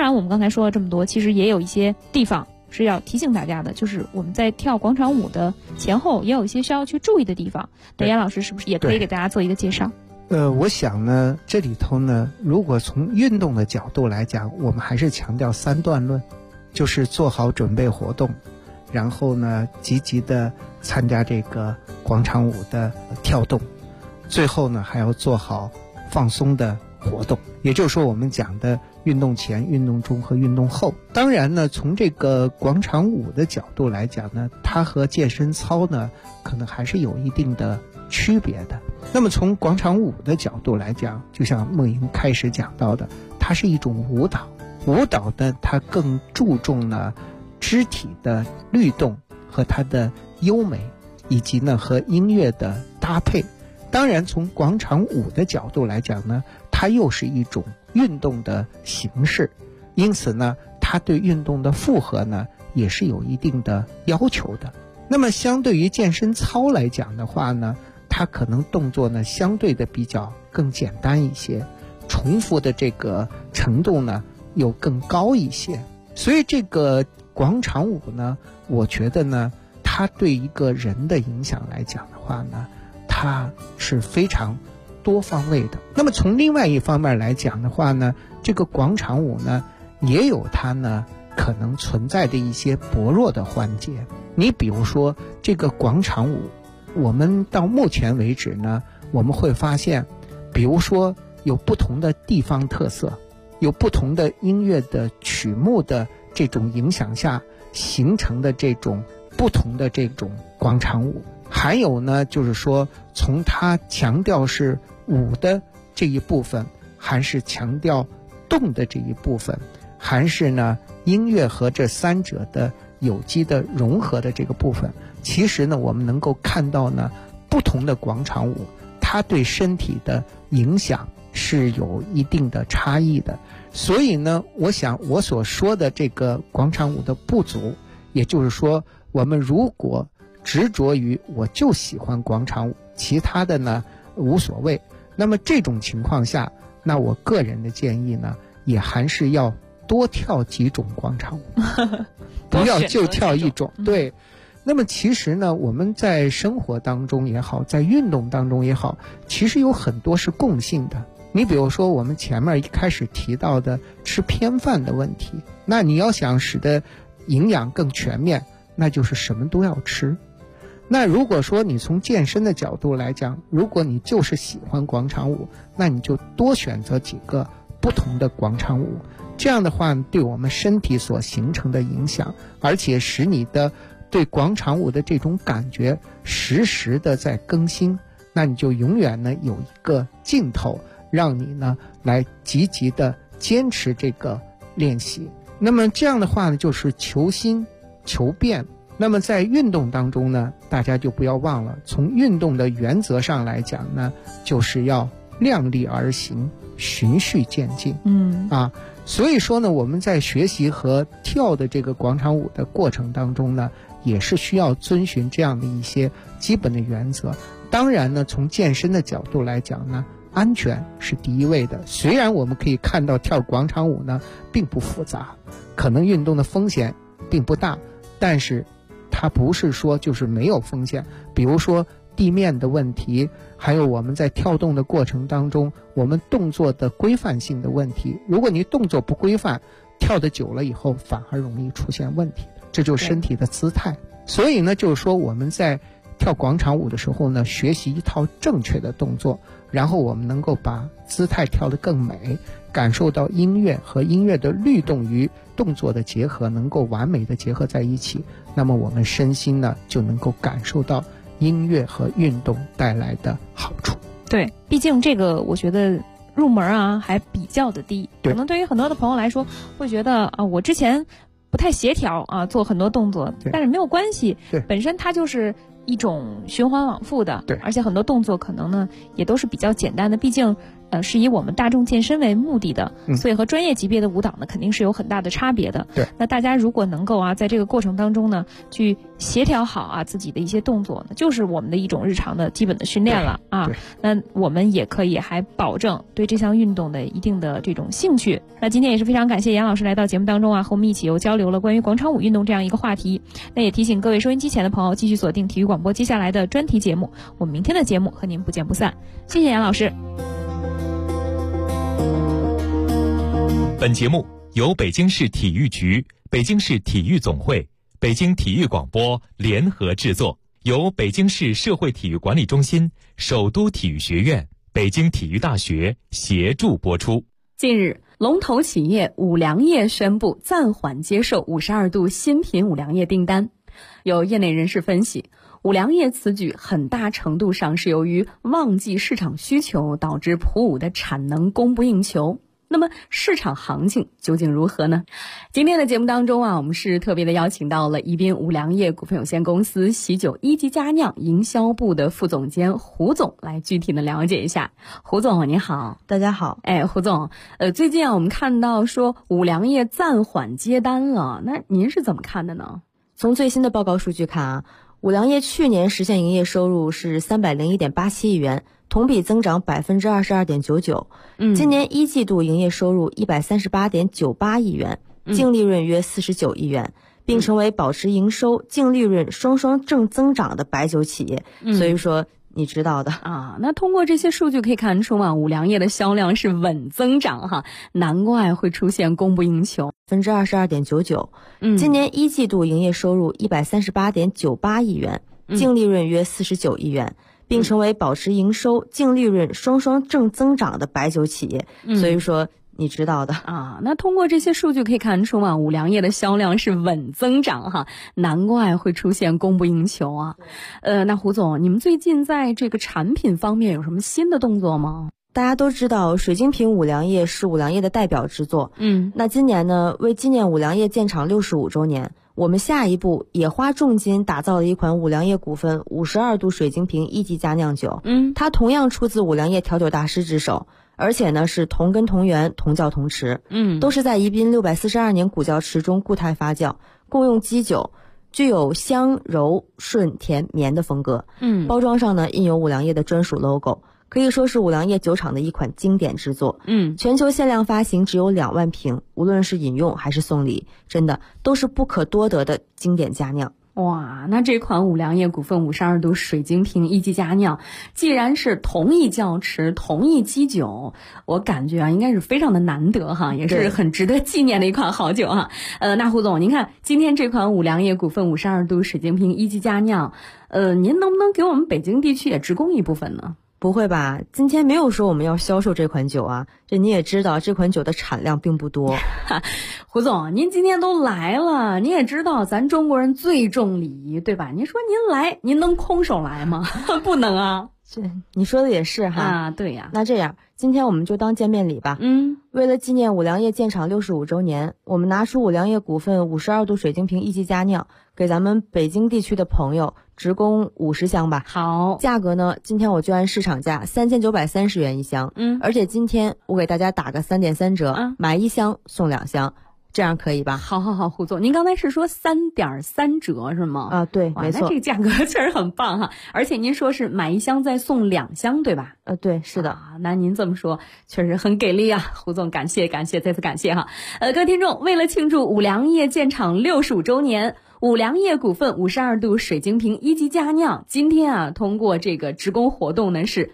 然我们刚才说了这么多，其实也有一些地方是要提醒大家的，就是我们在跳广场舞的前后也有一些需要去注意的地方。那严老师是不是也可以给大家做一个介绍？ 我想呢，这里头呢，如果从运动的角度来讲，我们还是强调3段论，就是做好准备活动，然后呢，积极的参加这个广场舞的跳动，最后呢，还要做好放松的活动，也就是说我们讲的运动前、运动中和运动后。当然呢，从这个广场舞的角度来讲呢，它和健身操呢，可能还是有一定的区别的。那么从广场舞的角度来讲，就像梦莹开始讲到的，它是一种舞蹈。舞蹈呢，它更注重呢肢体的律动和它的优美，以及呢和音乐的搭配。当然从广场舞的角度来讲呢，它又是一种运动的形式，因此呢它对运动的负荷呢也是有一定的要求的。那么相对于健身操来讲的话呢，它可能动作呢相对的比较更简单一些，重复的这个程度呢又更高一些。所以这个广场舞呢，我觉得呢它对一个人的影响来讲的话呢，它是非常多方位的。那么从另外一方面来讲的话呢，这个广场舞呢也有它呢可能存在的一些薄弱的环节。你比如说这个广场舞，我们到目前为止呢，我们会发现，比如说有不同的地方特色，有不同的音乐的曲目的这种影响下形成的这种不同的这种广场舞。还有呢，就是说从它强调是舞的这一部分，还是强调动的这一部分，还是呢音乐和这三者的有机的融合的这个部分，其实呢我们能够看到呢，不同的广场舞它对身体的影响是有一定的差异的。所以呢，我想我所说的这个广场舞的不足，也就是说我们如果执着于我就喜欢广场舞，其他的呢无所谓，那么这种情况下，那我个人的建议呢，也还是要多跳几种广场舞不要就跳一种。对，那么其实呢，我们在生活当中也好，在运动当中也好，其实有很多是共性的。你比如说我们前面一开始提到的吃偏饭的问题，那你要想使得营养更全面，那就是什么都要吃。那如果说你从健身的角度来讲，如果你就是喜欢广场舞，那你就多选择几个不同的广场舞，这样的话对我们身体所形成的影响，而且使你的对广场舞的这种感觉时时的在更新，那你就永远呢有一个劲头，让你呢来积极的坚持这个练习。那么这样的话呢，就是求新求变。那么在运动当中呢，大家就不要忘了，从运动的原则上来讲呢，就是要量力而行，循序渐进。所以说呢，我们在学习和跳的这个广场舞的过程当中呢，也是需要遵循这样的一些基本的原则。当然呢，从健身的角度来讲呢，安全是第一位的。虽然我们可以看到跳广场舞呢并不复杂，可能运动的风险并不大，但是它不是说就是没有风险。比如说地面的问题，还有我们在跳动的过程当中，我们动作的规范性的问题，如果你动作不规范，跳得久了以后反而容易出现问题的，这就是身体的姿态。所以呢，就是说我们在跳广场舞的时候呢，学习一套正确的动作，然后我们能够把姿态跳得更美，感受到音乐和音乐的律动与动作的结合能够完美的结合在一起，那么我们身心呢就能够感受到音乐和运动带来的好处。 对，毕竟这个我觉得入门啊还比较的低，可能对于很多的朋友来说会觉得啊，我之前不太协调啊，做很多动作，但是没有关系，本身它就是一种循环往复的，而且很多动作可能呢也都是比较简单的，毕竟是以我们大众健身为目的的，所以和专业级别的舞蹈呢肯定是有很大的差别的。 对， 那大家如果能够在这个过程当中呢去协调好自己的一些动作呢，就是我们的一种日常的基本的训练了啊。那我们也可以还保证对这项运动的一定的这种兴趣。那今天也是非常感谢杨老师来到节目当中和我们一起又交流了关于广场舞运动这样一个话题。那也提醒各位收音机前的朋友继续锁定体育广播接下来的专题节目，我们明天的节目和您不见不散。谢谢杨老师。 本节目由北京市体育局、北京市体育总会、北京体育广播联合制作，由北京市社会体育管理中心、首都体育学院、北京体育大学协助播出。 近日，龙头企业五粮液宣布暂缓接受52度新品五粮液订单。有业内人士分析，五粮液此举很大程度上是由于旺季市场需求导致普五的产能供不应求。那么市场行情究竟如何呢？今天的节目当中我们是特别的邀请到了宜宾五粮液股份有限公司喜酒一级佳酿营销部的副总监胡总来具体的了解一下。胡总您好。 大家好。 胡总，最近我们看到说五粮液暂缓接单了，那您是怎么看的呢？ 从最新的报告数据看五粮液去年实现营业收入是301.87亿元，同比增长22.99%。今年一季度营业收入138.98亿元，净利润约49亿元，并成为保持营收、净利润双双正增长的白酒企业。所以说你知道的那通过这些数据可以看出五粮液的销量是稳增长难怪会出现供不应求。 22.99%。今年一季度营业收入138.98亿元，净利润约49亿元，并成为保持营收、净利润双双正增长的白酒企业。所以说你知道的那通过这些数据可以看出五粮液的销量是稳增长难怪会出现供不应求那胡总，你们最近在这个产品方面有什么新的动作吗？ 大家都知道水晶瓶五粮液是五粮液的代表之作。那今年呢，为纪念五粮液建厂65周年，我们下一步也花重金打造了一款五粮液股份52度水晶瓶一级佳酿酒。它同样出自五粮液调酒大师之手，而且呢是同根同源同窖同池。都是在宜宾642年古窖池中固态发酵，共用基酒，具有香柔顺甜绵的风格。包装上呢印有五粮液的专属 logo，可以说是五粮液酒厂的一款经典之作。全球限量发行只有2万瓶，无论是饮用还是送礼，真的都是不可多得的经典佳酿。 哇，那这款五粮液股份52度水晶瓶一级佳酿，既然是同一窖池、同一基酒，我感觉应该是非常的难得也是很值得纪念的一款好酒那胡总，您看今天这款五粮液股份52度水晶瓶一级佳酿，您能不能给我们北京地区也直供一部分呢？ 不会吧，今天没有说我们要销售这款酒这你也知道这款酒的产量并不多。 胡总，您今天都来了，您也知道咱中国人最重礼仪，对吧？您说您来，您能空手来吗？不能你说的也是对呀。 那这样今天我们就当见面礼吧。为了纪念五粮液建厂65周年，我们拿出五粮液股份52度水晶瓶一级佳酿，给咱们北京地区的朋友直供50箱吧。 好， 价格呢，今天我就按市场价3930元一箱。而且今天我给大家打个3.3折，买1箱送2箱。这样可以吧？ 好，胡总，您刚才是说3.3折是吗？ 对，没错。 那这个价格确实很棒而且您说是买1箱再送2箱，对吧？ 对，是的。 那您这么说确实很给力胡总，感谢，再次感谢各位听众，为了庆祝五粮液建厂65周年，五粮液股份52度水晶瓶一级佳酿今天通过这个直供活动呢是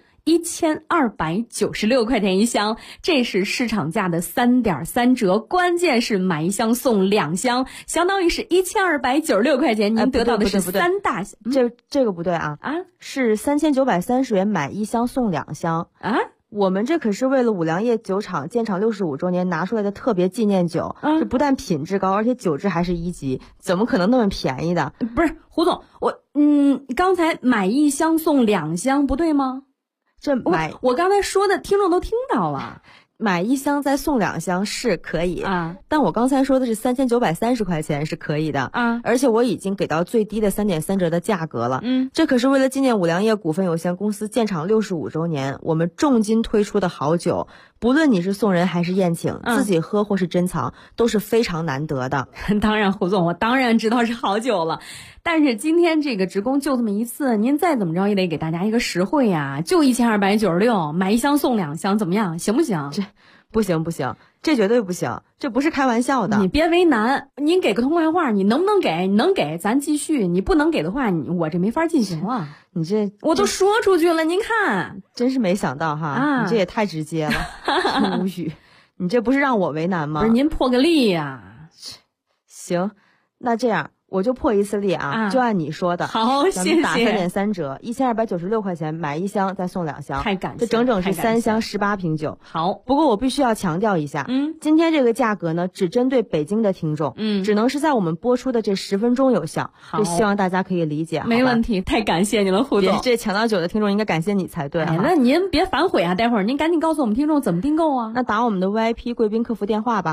1296块钱一箱，这是市场价的3.3折，关键是买1箱送2箱，相当于是1296块钱，您得到的是3大箱。 这个不对是3930元买1箱送2箱我们这可是为了五粮液酒厂建厂65周年拿出来的特别纪念酒，这不但品质高，而且酒质还是1级，怎么可能那么便宜的？ 不是胡总，刚才买1箱送2箱不对吗？ 我刚才说的听众都听到了。 买1箱再送2箱是可以啊，但我刚才说的是3930块钱是可以的啊，而且我已经给到最低的3.3折的价格了。这可是为了纪念五粮液股份有限公司建厂65周年，我们重金推出的好酒，不论你是送人还是宴请，自己喝或是珍藏，都是非常难得的。 当然，胡总，我当然知道是好酒了，但是今天这个职工就这么一次，您再怎么着也得给大家一个实惠呀，就1296，买1箱送2箱，怎么样？行不行？ 不行，这绝对不行，这不是开玩笑的。 你别为难，您给个痛快话，你能不能给？你能给咱继续，你不能给的话，我这没法进行了。 你这我都说出去了，您看， 真是没想到哈，你这也太直接了，无语。你这不是让我为难吗？ 不是，您破个例呀。 行，那这样我就破一次例啊，就按你说的。 好，谢谢。 咱们打3.3折，1296块钱买1箱再送2箱， 太感谢， 这整整是3箱18瓶酒。 好， 不过我必须要强调一下，今天这个价格呢，只针对北京的听众，只能是在我们播出的这10分钟有效，就希望大家可以理解。 没问题，太感谢你了，胡总。 这抢到酒的听众应该感谢你才对。 那您别反悔啊，待会儿您赶紧告诉我们听众怎么订购啊。 那打我们的 VIP 贵宾客服电话吧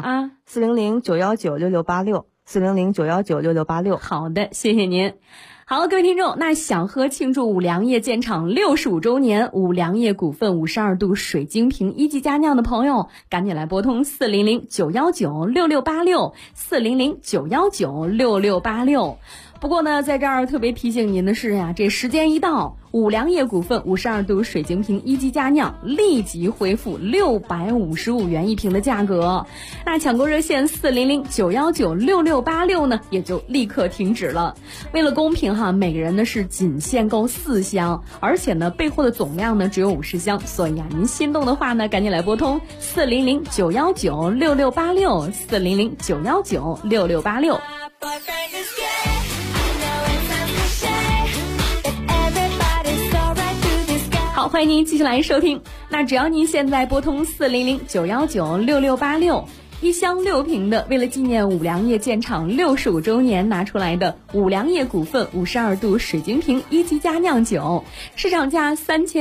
，400-919-6686，400-919-6686。 好的，谢谢您。好，各位听众，那想喝庆祝五粮液建厂65周年五粮液股份52度水晶瓶1级佳酿的朋友，赶紧来拨通400-919-6686，400-919-6686。不过呢，在这儿特别提醒您的是呀，这时间一到，五粮液股份52度水晶瓶1级佳酿立即恢复655元1瓶的价格。那抢购热线400-919-6686呢，也就立刻停止了。为了公平哈，每个人呢是仅限购4箱，而且呢备货的总量呢只有50箱，所以啊，您心动的话呢，赶紧来拨通400-919-6686，400-919-6686。好，欢迎您继续来收听。那只要您现在拨通400-919-6686，一箱6瓶的，为了纪念五粮液建厂65周年拿出来的五粮液股份52度水晶瓶1级佳酿酒，市场价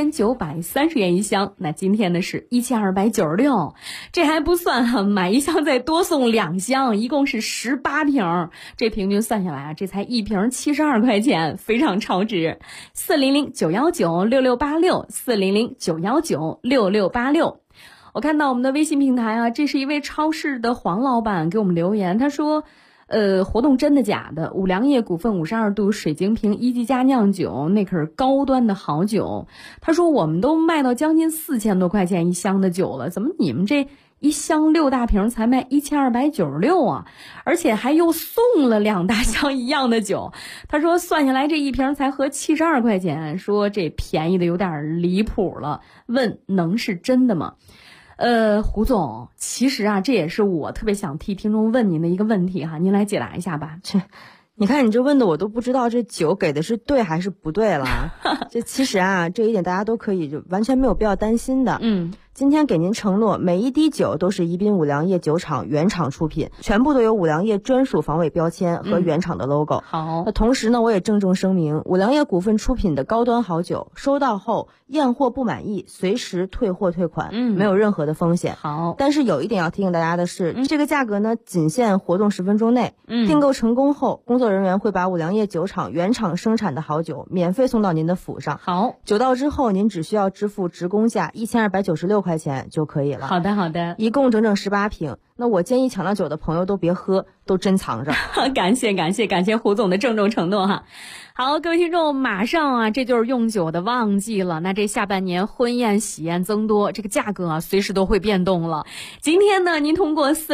3930元1箱，那今天呢是1296，这还不算哈，买1箱再多送2箱，一共是18瓶，这平均算下来啊，这才1瓶72块钱，非常超值。400-919-6686，400-919-6686。我看到我们的微信平台啊，这是一位超市的黄老板给我们留言，他说活动真的假的？五粮液股份52度水晶瓶1级佳酿酒，那可是高端的好酒。他说我们都卖到将近4000多块钱1箱的酒了，怎么你们这1箱6大瓶才卖1296啊？而且还又送了2大箱一样的酒。他说算下来这1瓶才合72块钱，说这便宜的有点离谱了，问能是真的吗？胡总，其实啊，这也是我特别想替听众问您的一个问题哈，您来解答一下吧。 你看你这问的我都不知道这酒给的是对还是不对了。这其实啊，这一点大家都可以就完全没有必要担心的。今天给您承诺，每一滴酒都是宜宾五粮液酒厂原厂出品，全部都有五粮液专属防伪标签和原厂的 logo。 好， 那同时呢，我也郑重声明，五粮液股份出品的高端好酒，收到后验货不满意，随时退货退款，没有任何的风险。 好， 但是有一点要提醒大家的是，这个价格呢，仅限活动10分钟内。订购成功后，工作人员会把五粮液酒厂原厂生产的好酒免费送到您的府上。 好， 酒到之后，您只需要支付职工价1296块钱就可以了。 好的，好的， 一共整整18瓶。那我建议抢到酒的朋友都别喝，都珍藏着。 感谢胡总的郑重承诺哈。好，各位听众，马上啊，这就是用酒的旺季了。那这下半年婚宴喜宴增多，这个价格啊随时都会变动了。今天呢，您通过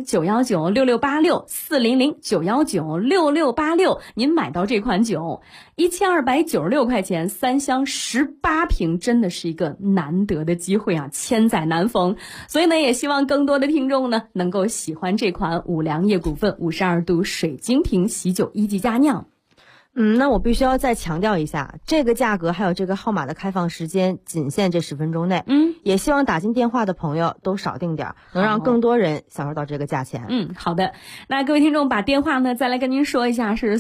400-919-6686，400-919-6686，您买到这款酒，1296块钱3箱18瓶，真的是一个难得的机会啊，千载难逢。所以呢，也希望更多的听众呢能够喜欢这款五粮液股份52度水晶瓶喜酒1级佳酿。 那我必须要再强调一下，这个价格还有这个号码的开放时间仅限这10分钟内。也希望打进电话的朋友都少订点，能让更多人享受到这个价钱。 好的。那各位听众把电话呢再来跟您说一下，是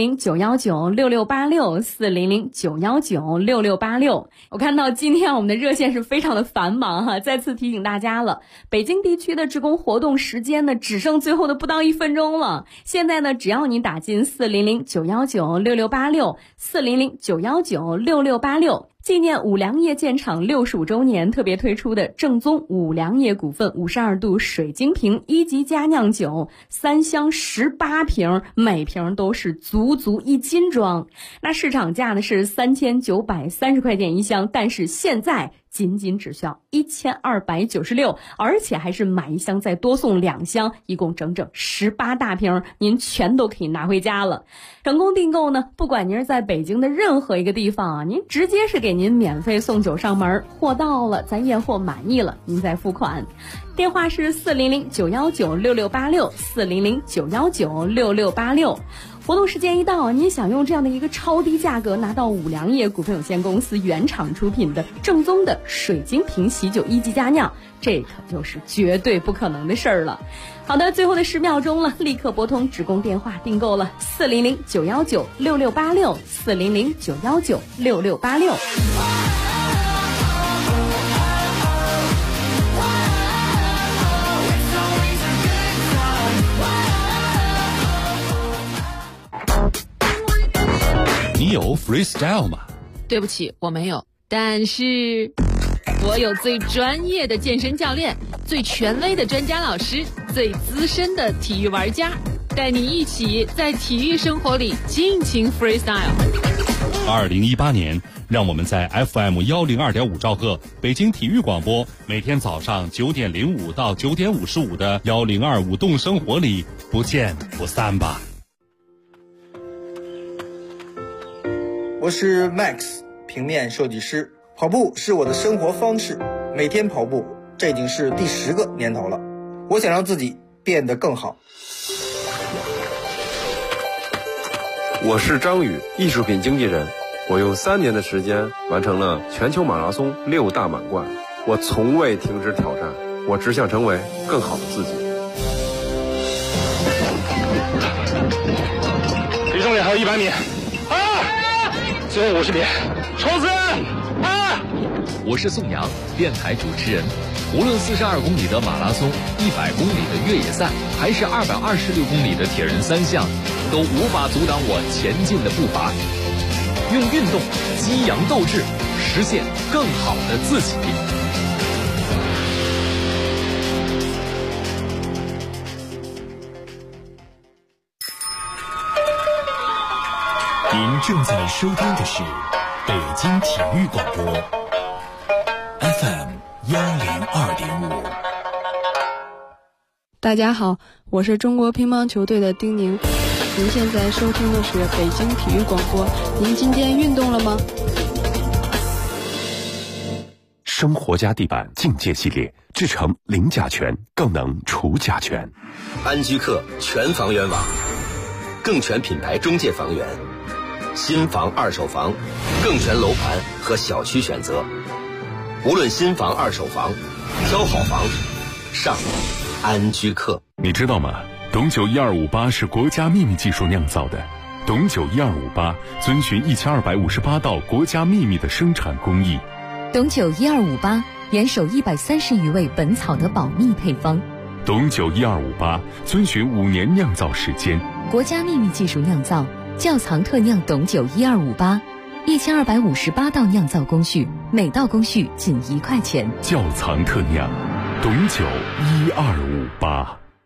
400-919-6686，400-919-6686。我看到今天我们的热线是非常的繁忙哈，再次提醒大家了，北京地区的职工活动时间呢只剩最后的不到1分钟了。现在呢只要你打进400-919-6686，400-919-6686，纪念五粮液建厂65周年特别推出的正宗五粮液股份52度水晶瓶1级佳酿酒，3箱18瓶，每瓶都是足1斤装。那市场价呢是3930块钱一箱，但是现在仅只需要1296，而且还是买1箱再多送2箱，一共整18大瓶，您全都可以拿回家了。成功订购呢，不管您是在北京的任何一个地方啊，您直接是给您免费送酒上门，货到了咱验货满意了您再付款。电话是400-919-6686，400-919-6686。活动时间一到，您想用这样的一个超低价格拿到五粮液股份有限公司原厂出品的正宗的水晶瓶喜酒1级佳酿，这可就是绝对不可能的事儿了。好的，最后的10秒钟了，立刻拨通职工电话订购了400-919-6686，400-919-6686。 你有 freestyle 吗？ 对不起，我没有，但是我有最专业的健身教练，最权威的专家老师，最资深的体育玩家，带你一起在体育生活里尽情 freestyle。 2018年，让我们在 FM 102.5兆赫北京体育广播，每天早上9点05到9点55的1025动生活里不见不散吧。 我是 Max， 平面设计师。跑步是我的生活方式，每天跑步，这已经是第10个年头了。我想让自己变得更好。 我是张宇，艺术品经纪人。我用3年的时间完成了全球马拉松6大满贯。我从未停止挑战，我只想成为更好的自己。 离终点还有100米。最后50米，冲刺！ 我是宋阳，电台主持人。无论42公里的马拉松、100公里的越野赛，还是226公里的铁人3项，都无法阻挡我前进的步伐。用运动激扬斗志，实现更好的自己。 您正在收听的是北京体育广播 FM 102.5。 大家好，我是中国乒乓球队的丁宁。您现在收听的是北京体育广播。您今天运动了吗？ 生活家地板境界系列，制成零甲醛，更能除甲醛。 安居客全房源网，更全品牌中介房源，新房二手房，更全楼盘和小区选择。无论新房二手房，挑好房上安居客。 你知道吗？董酒1258是国家秘密技术酿造的。董酒1258遵循1258道国家秘密的生产工艺。 董酒1258严守130余味本草的保密配方。 董酒1258遵循5年酿造时间， 国家秘密技术酿造，窖藏特酿董酒1258，1258道酿造工序，每道工序仅1块钱。 窖藏特酿，董酒1258。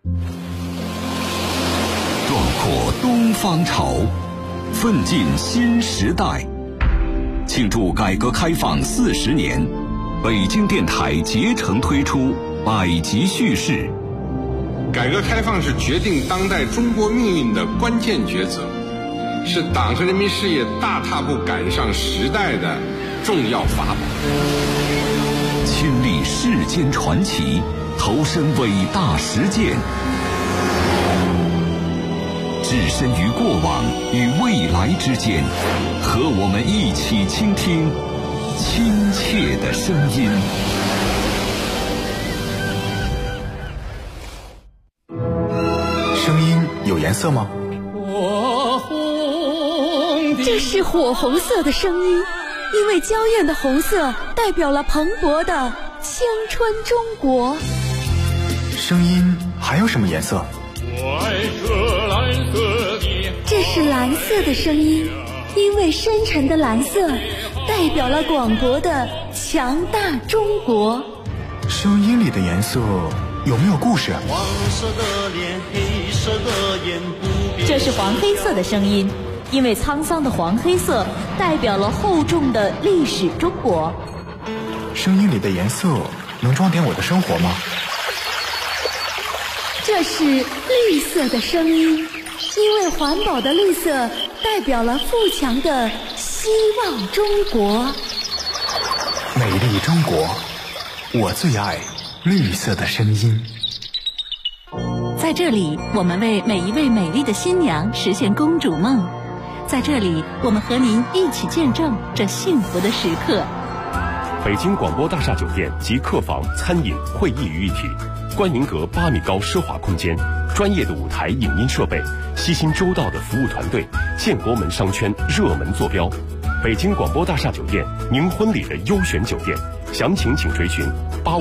壮阔东方潮，奋进新时代。庆祝改革开放40年，北京电台竭诚推出百集叙事。 改革开放是决定当代中国命运的关键抉择，是党和人民事业大踏步赶上时代的重要法宝。 亲历世间传奇，投身伟大实践。 置身于过往与未来之间，和我们一起倾听亲切的声音。 声音有颜色吗？ 这是火红色的声音，因为娇艳的红色代表了蓬勃的青春中国。 声音还有什么颜色？ 这是蓝色的声音，因为深沉的蓝色代表了广博的强大中国。 声音里的颜色有没有故事？ 这是黄黑色的声音，因为沧桑的黄黑色代表了厚重的历史中国。 声音里的颜色能装点我的生活吗？ 这是绿色的声音，因为环保的绿色代表了富强的希望中国。 美丽中国，我最爱绿色的声音。 在这里，我们为每一位美丽的新娘实现公主梦。在这里，我们和您一起见证这幸福的时刻。 北京广播大厦酒店集客房、餐饮、会议于一体，观云阁8米高奢华空间，专业的舞台影音设备，悉心周到的服务团队，建国门商圈热门坐标。北京广播大厦酒店，您婚礼的优选酒店，详情请垂询